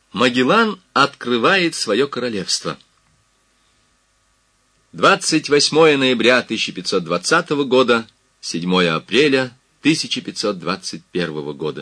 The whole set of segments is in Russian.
Магеллан открывает свое королевство. 28 ноября 1520 года, 7 апреля 1521 года.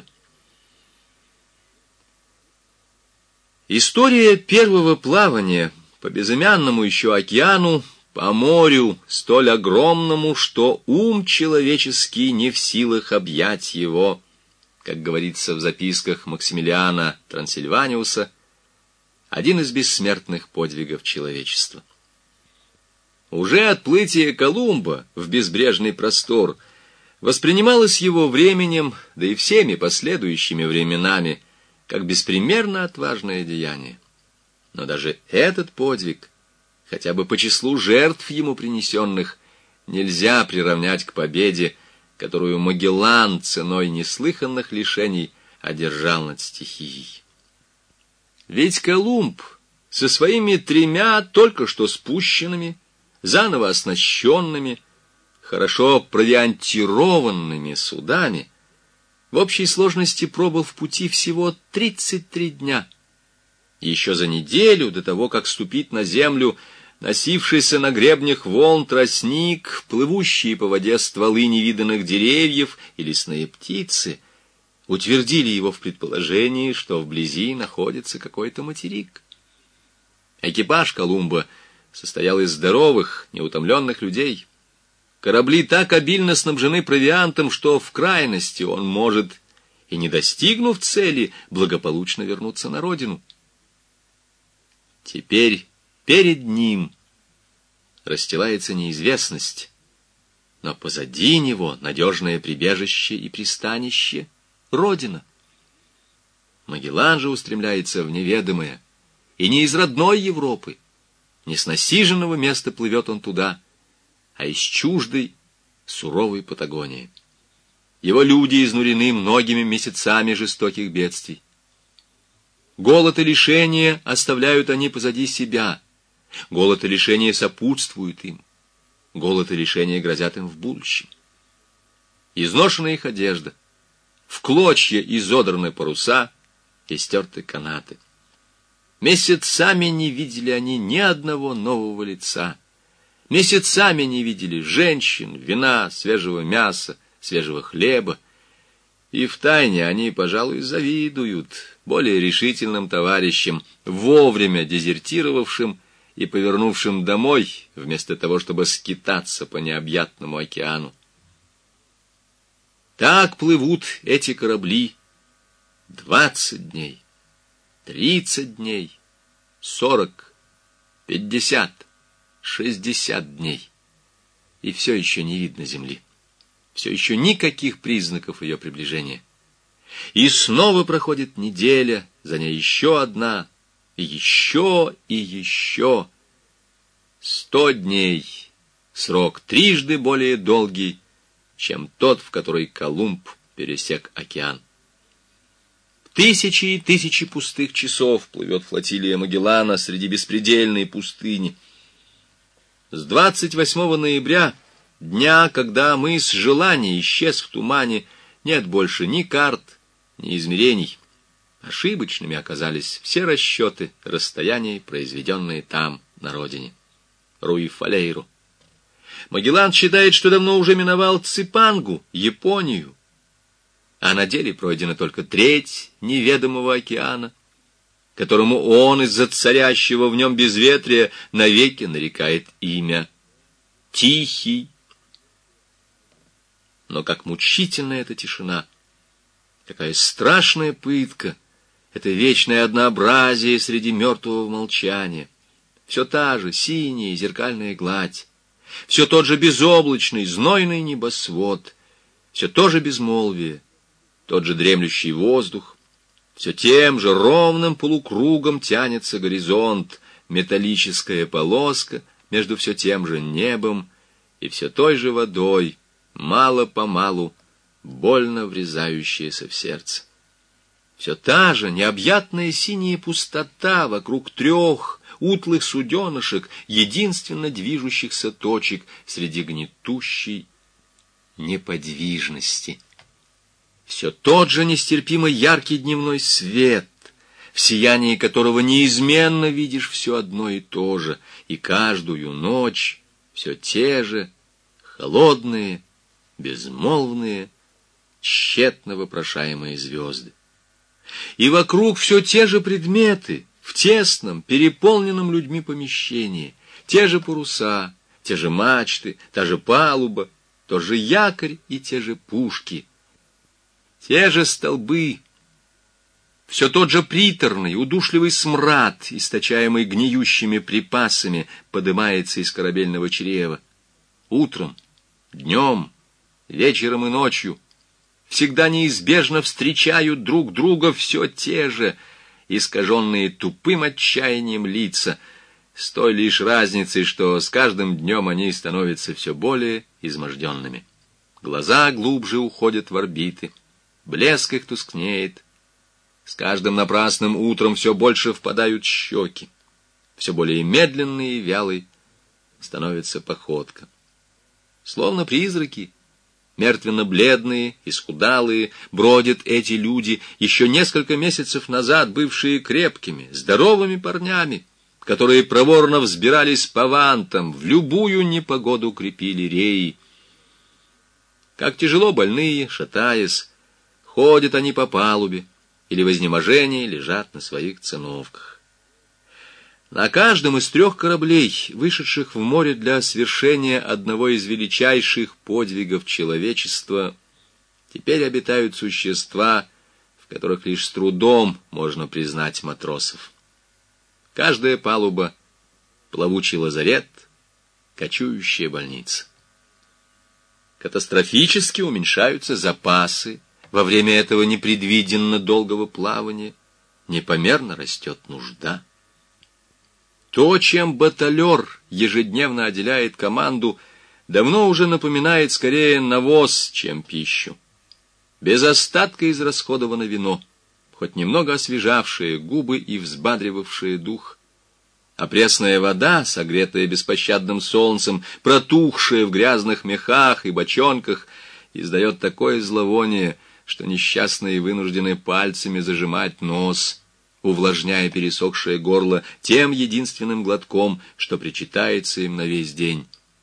История первого плавания по безымянному еще океану, по морю, столь огромному, что ум человеческий не в силах объять его, как говорится в записках Максимилиана Трансильваниуса, один из бессмертных подвигов человечества. Уже отплытие Колумба в безбрежный простор воспринималось его временем, да и всеми последующими временами, как беспримерно отважное деяние. Но даже этот подвиг, хотя бы по числу жертв ему принесенных, нельзя приравнять к победе, которую Магеллан ценой неслыханных лишений одержал над стихией. Ведь Колумб со своими 3 только что спущенными, заново оснащенными, хорошо провиантированными судами в общей сложности пробыл в пути всего 33 дня. Еще за неделю до того, как ступить на землю носившийся на гребнях волн тростник, плывущие по воде стволы невиданных деревьев и лесные птицы, утвердили его в предположении, что вблизи находится какой-то материк. Экипаж Колумба состоял из здоровых, неутомленных людей. Корабли так обильно снабжены провиантом, что в крайности он может, и не достигнув цели, благополучно вернуться на родину. Теперь перед ним расстилается неизвестность, но позади него надежное прибежище и пристанище — Родина. Магеллан же устремляется в неведомое, и не из родной Европы, не с насиженного места плывет он туда, а из чуждой, суровой Патагонии. Его люди изнурены многими месяцами жестоких бедствий. Голод и лишения оставляют они позади себя. Голод и лишения сопутствуют им. Голод и лишения грозят им в будущем. Изношена их одежда, в клочья изодраны паруса и стерты канаты. Месяцами не видели они ни одного нового лица. Месяцами не видели женщин, вина, свежего мяса, свежего хлеба. И втайне они, пожалуй, завидуют более решительным товарищам, вовремя дезертировавшим и повернувшим домой, вместо того, чтобы скитаться по необъятному океану. Так плывут эти корабли 20 дней, 30 дней, 40, 50, 60 дней. И все еще не видно земли. Все еще никаких признаков ее приближения. И снова проходит неделя, за ней еще одна, и еще, и еще. 100 дней, срок трижды более долгий, чем тот, в который Колумб пересек океан. Тысячи и тысячи пустых часов плывет флотилия Магеллана среди беспредельной пустыни. С 28 ноября, дня, когда мыс Желания исчез в тумане, нет больше ни карт, ни измерений. Ошибочными оказались все расчеты расстояний, произведенные там, на родине. Руи-Фалейру. Магеллан считает, что давно уже миновал Ципангу, Японию, а на деле пройдена только треть неведомого океана, которому он из-за царящего в нем безветрия навеки нарекает имя Тихий. Но как мучительна эта тишина, какая страшная пытка, это вечное однообразие среди мертвого молчания. Все та же синяя зеркальная гладь, все тот же безоблачный, знойный небосвод, все то же безмолвие, тот же дремлющий воздух, все тем же ровным полукругом тянется горизонт, металлическая полоска между все тем же небом и все той же водой, мало-помалу, больно врезающаяся в сердце. Все та же необъятная синяя пустота вокруг 3 утлых суденышек, единственно движущихся точек среди гнетущей неподвижности. Все тот же нестерпимо яркий дневной свет, в сиянии которого неизменно видишь все одно и то же, и каждую ночь все те же холодные, безмолвные, тщетно вопрошаемые звезды. И вокруг все те же предметы, в тесном, переполненном людьми помещении, те же паруса, те же мачты, та же палуба, тот же якорь и те же пушки, те же столбы, все тот же приторный, удушливый смрад, источаемый гниющими припасами, подымается из корабельного чрева. Утром, днем, вечером и ночью всегда неизбежно встречают друг друга все те же, искаженные тупым отчаянием лица, с той лишь разницей, что с каждым днем они становятся все более изможденными. Глаза глубже уходят в орбиты, блеск их тускнеет. С каждым напрасным утром все больше впадают щеки, все более медленной и вялой становится походка. Словно призраки, мертвенно-бледные, исхудалые, бродят эти люди, еще несколько месяцев назад бывшие крепкими, здоровыми парнями, которые проворно взбирались по вантам, в любую непогоду крепили реи. Как тяжело больные, шатаясь, ходят они по палубе, или в изнеможении лежат на своих циновках. На каждом из 3 кораблей, вышедших в море для свершения одного из величайших подвигов человечества, теперь обитают существа, в которых лишь с трудом можно признать матросов. Каждая палуба — плавучий лазарет, кочующая больница. Катастрофически уменьшаются запасы во время этого непредвиденно долгого плавания, непомерно растет нужда. То, чем баталер ежедневно отделяет команду, давно уже напоминает скорее навоз, чем пищу. Без остатка израсходовано вино, хоть немного освежавшее губы и взбадривавшее дух. А пресная вода, согретая беспощадным солнцем, протухшая в грязных мехах и бочонках, издает такое зловоние, что несчастные вынуждены пальцами зажимать нос, увлажняя пересохшее горло тем единственным глотком, что причитается им на весь день.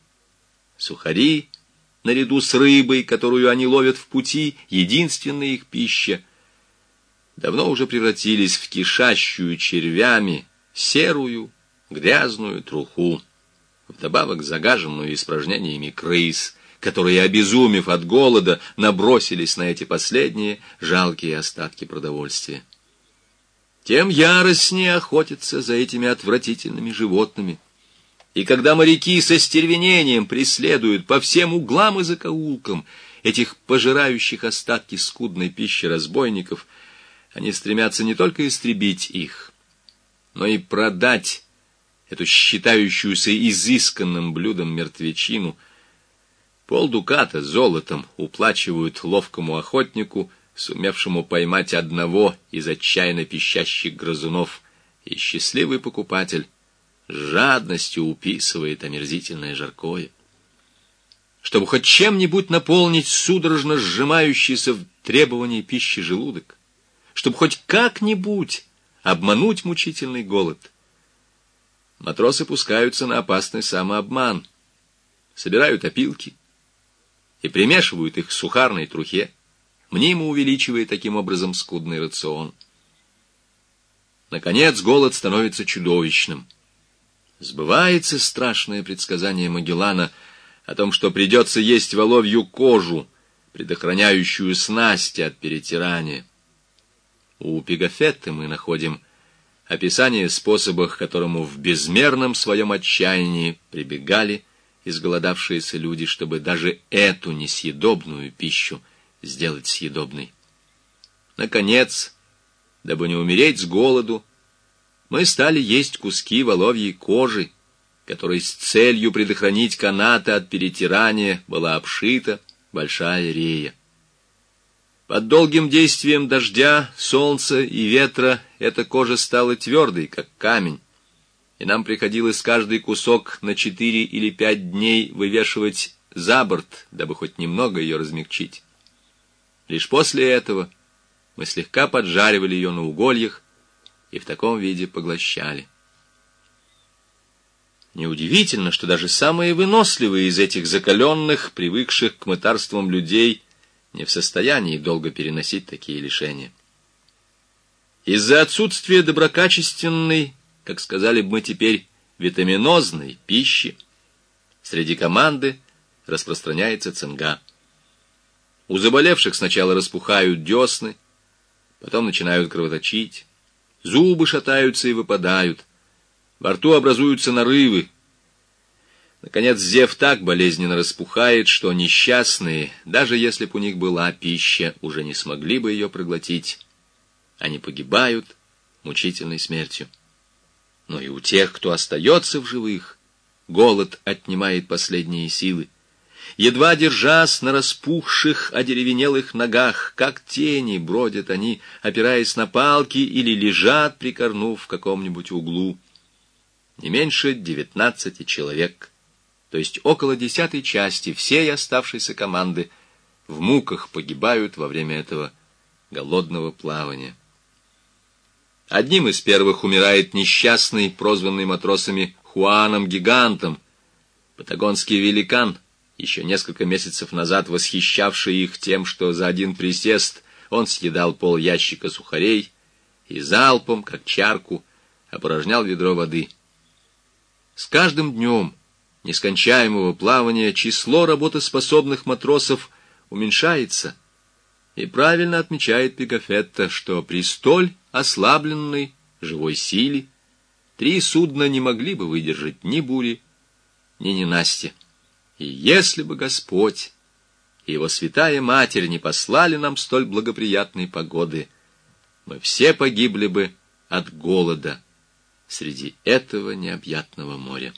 Сухари, наряду с рыбой, которую они ловят в пути, единственная их пища, давно уже превратились в кишащую червями серую, грязную труху, вдобавок загаженную испражнениями крыс, которые, обезумев от голода, набросились на эти последние жалкие остатки продовольствия. Тем яростнее охотятся за этими отвратительными животными. И когда моряки со стервенением преследуют по всем углам и закоулкам этих пожирающих остатки скудной пищи разбойников, они стремятся не только истребить их, но и продать эту считающуюся изысканным блюдом мертвечину. Полдуката золотом уплачивают ловкому охотнику, сумевшему поймать одного из отчаянно пищащих грызунов, и счастливый покупатель с жадностью уписывает омерзительное жаркое. Чтобы хоть чем-нибудь наполнить судорожно сжимающийся в требовании пищи желудок, чтобы хоть как-нибудь обмануть мучительный голод, матросы пускаются на опасный самообман, собирают опилки и примешивают их к сухарной трухе, мнимо увеличивая таким образом скудный рацион. Наконец голод становится чудовищным. Сбывается страшное предсказание Магеллана о том, что придется есть воловью кожу, предохраняющую снасти от перетирания. У Пигафетты мы находим описание способа, к которому в безмерном своем отчаянии прибегали изголодавшиеся люди, чтобы даже эту несъедобную пищу сделать съедобной. Наконец, дабы не умереть с голоду, мы стали есть куски воловьей кожи, которой с целью предохранить канаты от перетирания была обшита большая рея. Под долгим действием дождя, солнца и ветра эта кожа стала твердой, как камень, и нам приходилось каждый кусок на 4 или 5 дней вывешивать за борт, дабы хоть немного ее размягчить. Лишь после этого мы слегка поджаривали ее на угольях и в таком виде поглощали. Неудивительно, что даже самые выносливые из этих закаленных, привыкших к мытарствам людей, не в состоянии долго переносить такие лишения. Из-за отсутствия доброкачественной, как сказали бы мы теперь, витаминозной пищи, среди команды распространяется цинга. У заболевших сначала распухают десны, потом начинают кровоточить, зубы шатаются и выпадают, во рту образуются нарывы. Наконец, зев так болезненно распухает, что несчастные, даже если б у них была пища, уже не смогли бы ее проглотить. Они погибают мучительной смертью. Но и у тех, кто остается в живых, голод отнимает последние силы. Едва держась на распухших, одеревенелых ногах, как тени бродят они, опираясь на палки, или лежат, прикорнув в каком-нибудь углу. Не меньше 19 человек, то есть около 10-й части всей оставшейся команды, в муках погибают во время этого голодного плавания. Одним из первых умирает несчастный, прозванный матросами Хуаном-гигантом, патагонский великан, еще несколько месяцев назад восхищавший их тем, что за один присест он съедал пол-ящика сухарей и залпом, как чарку, опорожнял ведро воды. С каждым днем нескончаемого плавания число работоспособных матросов уменьшается, и правильно отмечает Пигафетто, что при столь ослабленной живой силе 3 судна не могли бы выдержать ни бури, ни ненастья. И если бы Господь и Его Святая Матерь не послали нам столь благоприятной погоды, мы все погибли бы от голода среди этого необъятного моря.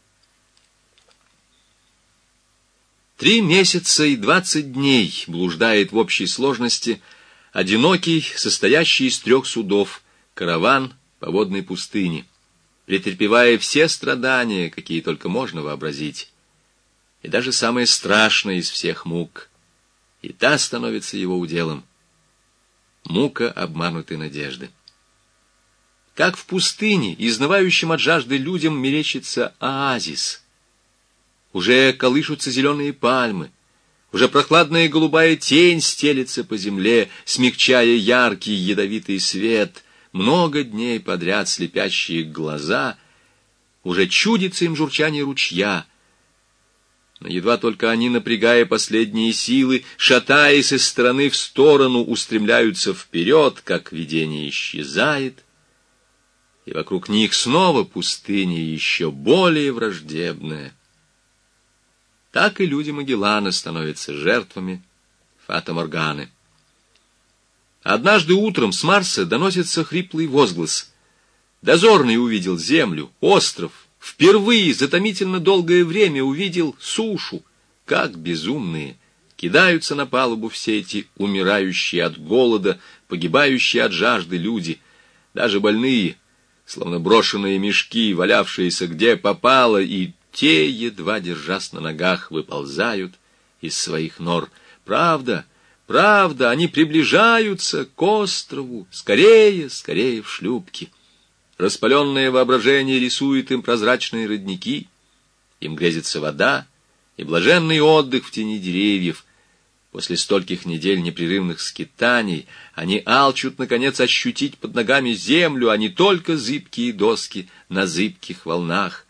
3 месяца и 20 дней блуждает в общей сложности одинокий, состоящий из 3 судов, караван по водной пустыне, претерпевая все страдания, какие только можно вообразить, и даже самое страшное из всех мук, и та становится его уделом — мука обманутой надежды. Как в пустыне, изнывающим от жажды людям, мерещится оазис. Уже колышутся зеленые пальмы, уже прохладная голубая тень стелется по земле, смягчая яркий ядовитый свет, много дней подряд слепящие глаза, уже чудится им журчание ручья. Но едва только они, напрягая последние силы, шатаясь из стороны в сторону, устремляются вперед, как видение исчезает, и вокруг них снова пустыня еще более враждебная. Так и люди Магеллана становятся жертвами фата-морганы. Однажды утром с Марса доносится хриплый возглас. Дозорный увидел землю, остров, впервые за томительно долгое время увидел сушу. Как безумные кидаются на палубу все эти умирающие от голода, погибающие от жажды люди, даже больные, словно брошенные мешки, валявшиеся где попало, и те, едва держась на ногах, выползают из своих нор. Правда, правда, они приближаются к острову, скорее, скорее в шлюпки. Распаленное воображение рисует им прозрачные родники, им грезится вода и блаженный отдых в тени деревьев. После стольких недель непрерывных скитаний они алчут, наконец, ощутить под ногами землю, а не только зыбкие доски на зыбких волнах.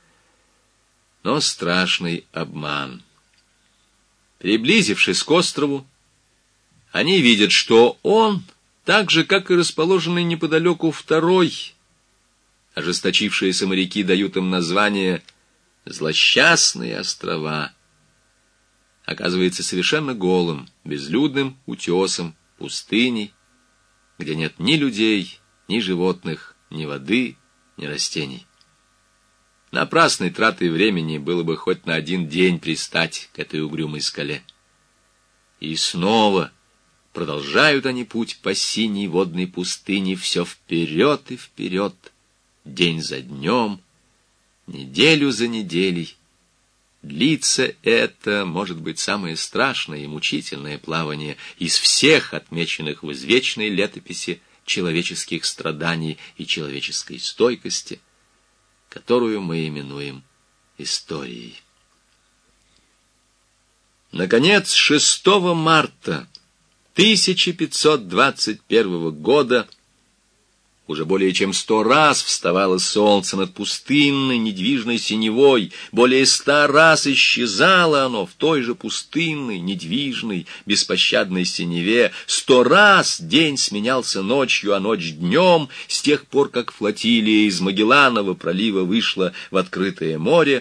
Но страшный обман. Приблизившись к острову, они видят, что он, так же, как и расположенный неподалеку второй, ожесточившиеся моряки дают им название «Злосчастные острова», оказывается совершенно голым, безлюдным утесом, пустыней, где нет ни людей, ни животных, ни воды, ни растений. Напрасной тратой времени было бы хоть на 1 день пристать к этой угрюмой скале. И снова продолжают они путь по синей водной пустыне все вперед и вперед, день за днем, неделю за неделей. Длится это, может быть, самое страшное и мучительное плавание из всех отмеченных в извечной летописи человеческих страданий и человеческой стойкости, которую мы именуем историей. Наконец, 6 марта 1521 года уже более чем 100 раз вставало солнце над пустынной, недвижной синевой, более 100 раз исчезало оно в той же пустынной, недвижной, беспощадной синеве, 100 раз день сменялся ночью, а ночь днем, с тех пор, как флотилия из Магелланова пролива вышла в открытое море.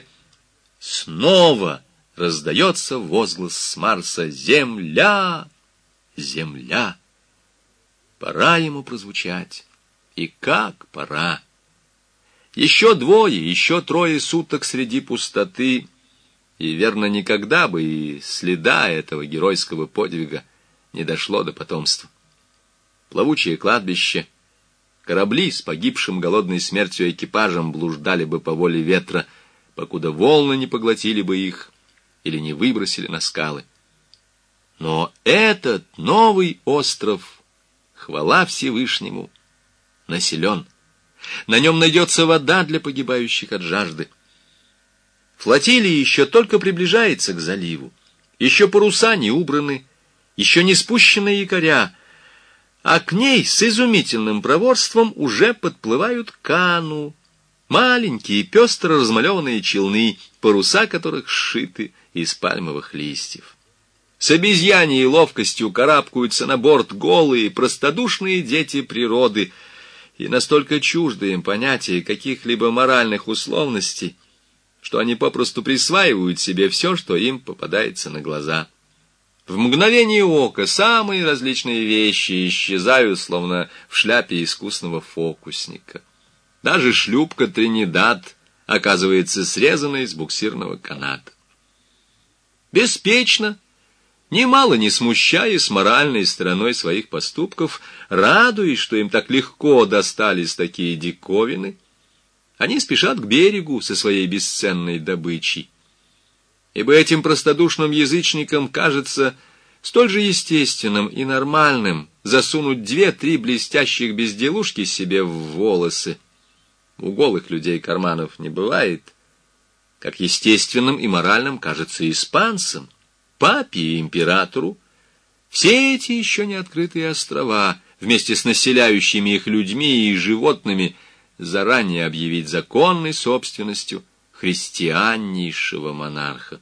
Снова раздается возглас с Марса: «Земля! Земля!» Пора ему прозвучать. И как пора! Еще 2, еще 3 суток среди пустоты, и, верно, никогда бы и следа этого геройского подвига не дошло до потомства. Плавучее кладбище, корабли с погибшим голодной смертью экипажем блуждали бы по воле ветра, покуда волны не поглотили бы их или не выбросили на скалы. Но этот новый остров, хвала Всевышнему, населен. На нем найдется вода для погибающих от жажды. Флотилия еще только приближается к заливу. Еще паруса не убраны, еще не спущены якоря, а к ней с изумительным проворством уже подплывают кану, маленькие пестро размалеванные челны, паруса которых сшиты из пальмовых листьев. С обезьяньей ловкостью карабкаются на борт голые, простодушные дети природы, и настолько чужды им понятия каких-либо моральных условностей, что они попросту присваивают себе все, что им попадается на глаза. В мгновение ока самые различные вещи исчезают, словно в шляпе искусного фокусника. Даже шлюпка «Тринидад» оказывается срезанной с буксирного каната. Беспечно, немало не смущаясь моральной стороной своих поступков, радуясь, что им так легко достались такие диковины, они спешат к берегу со своей бесценной добычей. Ибо этим простодушным язычникам кажется столь же естественным и нормальным засунуть 2-3 блестящих безделушки себе в волосы. У голых людей карманов не бывает, как естественным и моральным кажется испанцам, папе и императору, все эти еще не открытые острова, вместе с населяющими их людьми и животными, заранее объявить законной собственностью христианнейшего монарха.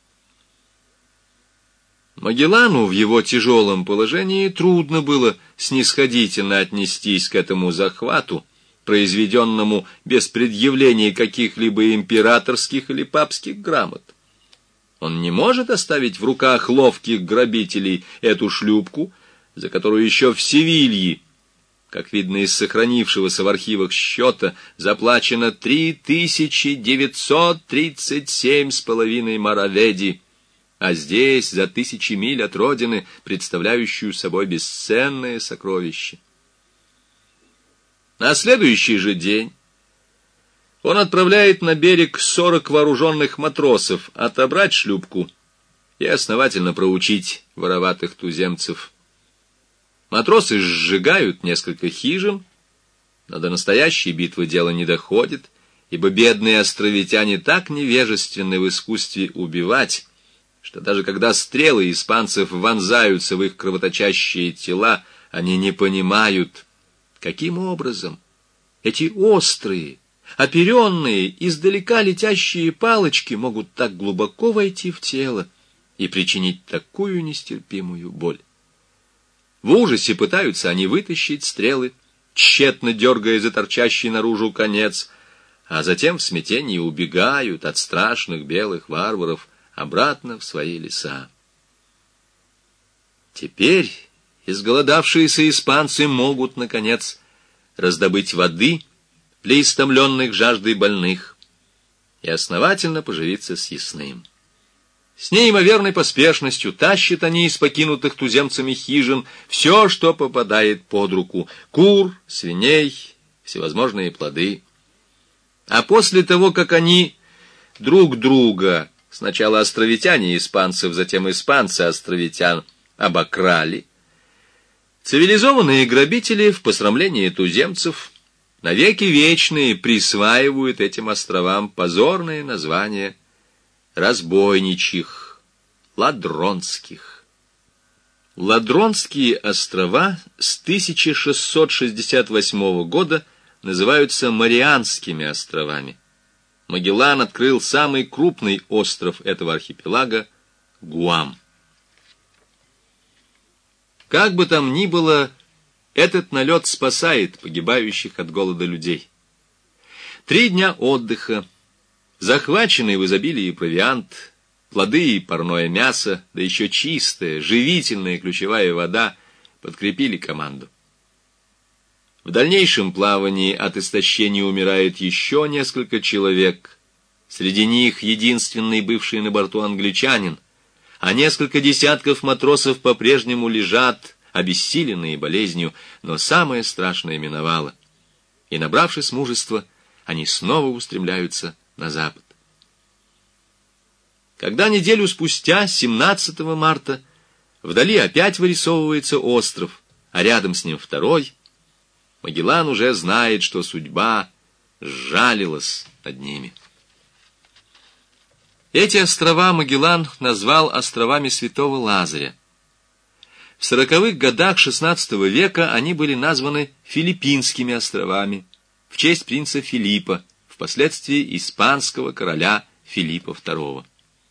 Магеллану в его тяжелом положении трудно было снисходительно отнестись к этому захвату, произведенному без предъявления каких-либо императорских или папских грамот. Он не может оставить в руках ловких грабителей эту шлюпку, за которую еще в Севилье, как видно из сохранившегося в архивах счета, заплачено 3937,5 мараведи, а здесь, за 1000 миль от родины, представляющую собой бесценное сокровище. На следующий же день он отправляет на берег 40 вооруженных матросов отобрать шлюпку и основательно проучить вороватых туземцев. Матросы сжигают несколько хижин, но до настоящей битвы дело не доходит, ибо бедные островитяне так невежественны в искусстве убивать, что даже когда стрелы испанцев вонзаются в их кровоточащие тела, они не понимают, каким образом эти острые, оперенные, издалека летящие палочки могут так глубоко войти в тело и причинить такую нестерпимую боль. В ужасе пытаются они вытащить стрелы, тщетно дергая за торчащий наружу конец, а затем в смятении убегают от страшных белых варваров обратно в свои леса. Теперь изголодавшиеся испанцы могут, наконец, раздобыть воды для истомленных жаждой больных и основательно поживиться съестным. С неимоверной поспешностью тащат они из покинутых туземцами хижин все, что попадает под руку: кур, свиней, всевозможные плоды. А после того, как они друг друга, сначала островитяне испанцев, затем испанцы островитян, обокрали, Цивилизованные грабители в посрамлении туземцев навеки вечные присваивают этим островам позорное название разбойничьих, ладронских. Ладронские острова с 1668 года называются Марианскими островами. Магеллан открыл самый крупный остров этого архипелага — Гуам. Как бы там ни было, этот налет спасает погибающих от голода людей. 3 дня отдыха, захваченный в изобилии провиант, плоды и парное мясо, да еще чистая, живительная ключевая вода подкрепили команду. В дальнейшем плавании от истощения умирает еще несколько человек. Среди них единственный бывший на борту англичанин, а несколько десятков матросов по-прежнему лежат, обессиленные болезнью, но самое страшное миновало. И, набравшись мужества, они снова устремляются на запад. Когда неделю спустя, 17 марта, вдали опять вырисовывается остров, а рядом с ним второй, Магеллан уже знает, что судьба сжалилась над ними. Эти острова Магеллан назвал островами Святого Лазаря. В 40-х годах XVI века они были названы Филиппинскими островами в честь принца Филиппа, впоследствии испанского короля Филиппа II.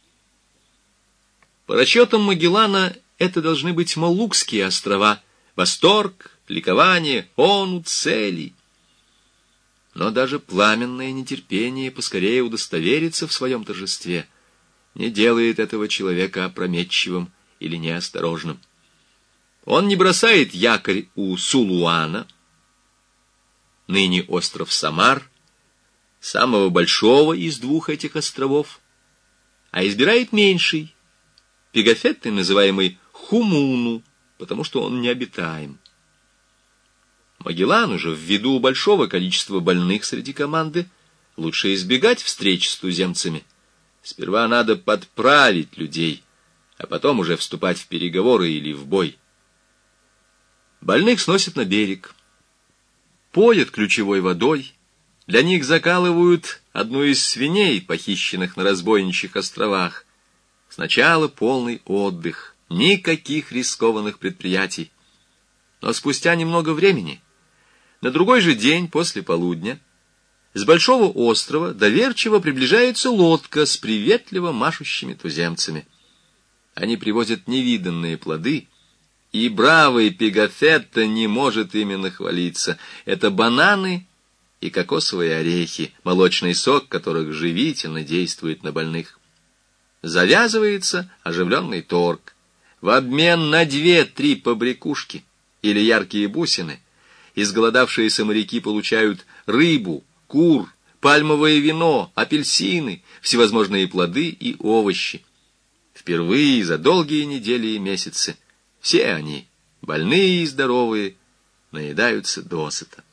По расчетам Магеллана, это должны быть Молукские острова. Восторг, ликование, ону, цели. Но даже пламенное нетерпение поскорее удостовериться в своем торжестве не делает этого человека опрометчивым или неосторожным. Он не бросает якорь у Сулуана, ныне остров Самар, самого большого из 2 этих островов, а избирает меньший, Пегафеттой называемый Хумуну, потому что он необитаем. Магеллану же, ввиду большого количества больных среди команды, лучше избегать встреч с туземцами. Сперва надо подправить людей, а потом уже вступать в переговоры или в бой. Больных сносят на берег, поят ключевой водой, для них закалывают одну из свиней, похищенных на разбойничьих островах. Сначала полный отдых, никаких рискованных предприятий. Но спустя немного времени, на другой же день после полудня, с большого острова доверчиво приближается лодка с приветливо машущими туземцами. Они привозят невиданные плоды, и бравый Пегафетто не может ими нахвалиться. Это бананы и кокосовые орехи, молочный сок которых живительно действует на больных. Завязывается оживленный торг. В обмен на 2-3 побрякушки или яркие бусины изголодавшиеся моряки получают рыбу, кур, пальмовое вино, апельсины, всевозможные плоды и овощи. Впервые за долгие недели и месяцы все они, больные и здоровые, наедаются досыта.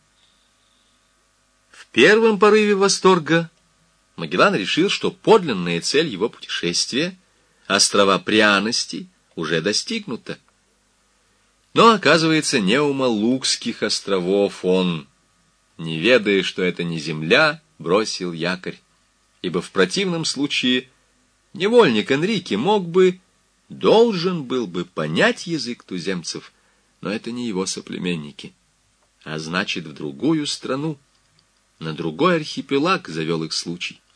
В первом порыве восторга Магеллан решил, что подлинная цель его путешествия, острова пряностей, уже достигнута. Но, оказывается, не у Молукских островов он, не ведая, что это не земля, бросил якорь, ибо в противном случае невольник Энрике должен был бы понять язык туземцев, но это не его соплеменники, а значит, в другую страну, на другой архипелаг завел их случай.